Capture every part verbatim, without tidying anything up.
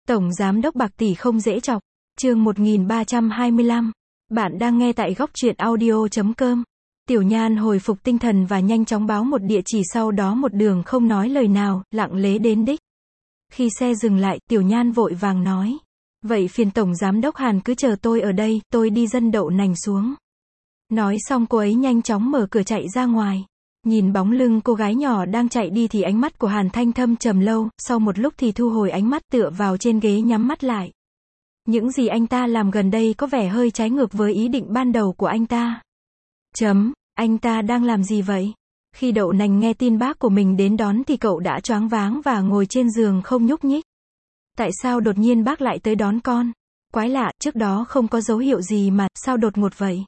Tổng Giám đốc Bạc Tỷ không dễ chọc. Chương một nghìn ba trăm hai mươi lăm. Bạn đang nghe tại góc truyện audio chấm com. Tiểu Nhan hồi phục tinh thần và nhanh chóng báo một địa chỉ, sau đó một đường không nói lời nào, lặng lẽ đến đích. Khi xe dừng lại, Tiểu Nhan vội vàng nói. Vậy phiền Tổng Giám đốc Hàn cứ chờ tôi ở đây, tôi đi dân đậu nành xuống. Nói xong cô ấy nhanh chóng mở cửa chạy ra ngoài. Nhìn bóng lưng cô gái nhỏ đang chạy đi thì ánh mắt của Hàn Thanh thâm trầm lâu, sau một lúc thì thu hồi ánh mắt, tựa vào trên ghế nhắm mắt lại. Những gì anh ta làm gần đây có vẻ hơi trái ngược với ý định ban đầu của anh ta. Chấm, anh ta đang làm gì vậy? Khi Đậu Nành nghe tin bác của mình đến đón thì cậu đã choáng váng và ngồi trên giường không nhúc nhích. Tại sao đột nhiên bác lại tới đón con? Quái lạ, trước đó không có dấu hiệu gì mà, sao đột ngột vậy?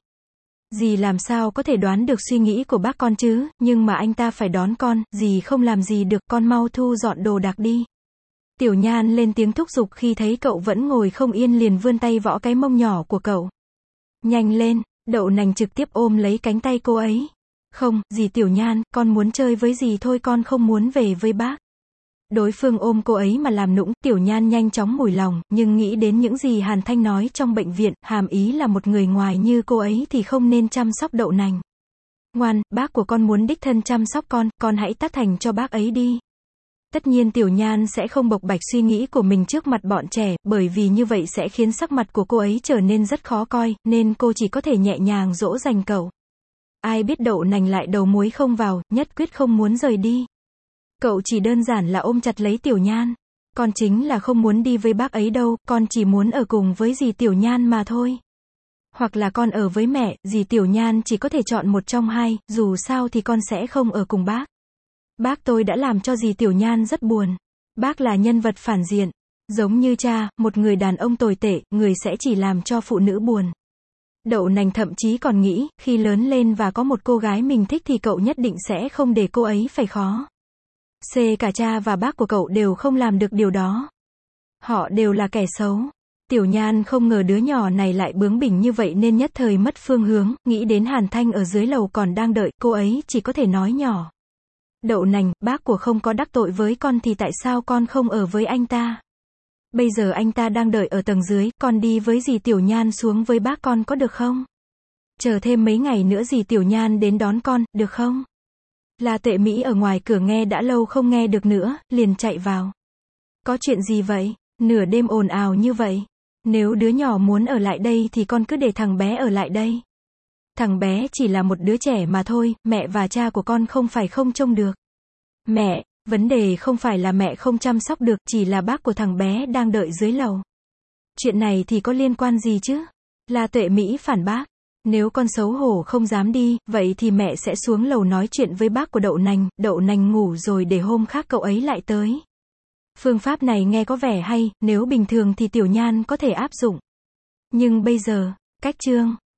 Dì làm sao có thể đoán được suy nghĩ của bác con chứ, nhưng mà anh ta phải đón con, dì không làm gì được, con mau thu dọn đồ đạc đi. Tiểu Nhan lên tiếng thúc giục khi thấy cậu vẫn ngồi không yên, liền vươn tay võ cái mông nhỏ của cậu. Nhanh lên, Đậu Nành trực tiếp ôm lấy cánh tay cô ấy. Không, dì Tiểu Nhan, con muốn chơi với dì thôi, con không muốn về với bác. Đối phương ôm cô ấy mà làm nũng, Tiểu Nhan nhanh chóng mủi lòng, nhưng nghĩ đến những gì Hàn Thanh nói trong bệnh viện, hàm ý là một người ngoài như cô ấy thì không nên chăm sóc Đậu Nành. Ngoan, bác của con muốn đích thân chăm sóc con, con hãy tác thành cho bác ấy đi. Tất nhiên Tiểu Nhan sẽ không bộc bạch suy nghĩ của mình trước mặt bọn trẻ, bởi vì như vậy sẽ khiến sắc mặt của cô ấy trở nên rất khó coi, nên cô chỉ có thể nhẹ nhàng dỗ dành cậu. Ai biết Đậu Nành lại đầu muối không vào, nhất quyết không muốn rời đi. Cậu chỉ đơn giản là ôm chặt lấy Tiểu Nhan. Con chính là không muốn đi với bác ấy đâu, con chỉ muốn ở cùng với dì Tiểu Nhan mà thôi. Hoặc là con ở với mẹ, dì Tiểu Nhan chỉ có thể chọn một trong hai, dù sao thì con sẽ không ở cùng bác. Bác tôi đã làm cho dì Tiểu Nhan rất buồn. Bác là nhân vật phản diện. Giống như cha, một người đàn ông tồi tệ, người sẽ chỉ làm cho phụ nữ buồn. Đậu Nành thậm chí còn nghĩ, khi lớn lên và có một cô gái mình thích thì cậu nhất định sẽ không để cô ấy phải khó. C cả cha và bác của cậu đều không làm được điều đó. Họ đều là kẻ xấu. Tiểu Nhan không ngờ đứa nhỏ này lại bướng bỉnh như vậy nên nhất thời mất phương hướng, nghĩ đến Hàn Thanh ở dưới lầu còn đang đợi, cô ấy chỉ có thể nói nhỏ. Đậu Nành, bác của không có đắc tội với con thì tại sao con không ở với anh ta? Bây giờ anh ta đang đợi ở tầng dưới, con đi với dì Tiểu Nhan xuống với bác con có được không? Chờ thêm mấy ngày nữa dì Tiểu Nhan đến đón con, được không? La Tuệ Mỹ ở ngoài cửa nghe đã lâu không nghe được nữa, liền chạy vào. Có chuyện gì vậy? Nửa đêm ồn ào như vậy. Nếu đứa nhỏ muốn ở lại đây thì con cứ để thằng bé ở lại đây. Thằng bé chỉ là một đứa trẻ mà thôi, mẹ và cha của con không phải không trông được. Mẹ, vấn đề không phải là mẹ không chăm sóc được, chỉ là bác của thằng bé đang đợi dưới lầu. Chuyện này thì có liên quan gì chứ? La Tuệ Mỹ phản bác. Nếu con xấu hổ không dám đi, vậy thì mẹ sẽ xuống lầu nói chuyện với bác của Đậu Nành, Đậu Nành ngủ rồi để hôm khác cậu ấy lại tới. Phương pháp này nghe có vẻ hay, nếu bình thường thì Tiểu Nhan có thể áp dụng. Nhưng bây giờ, cách chương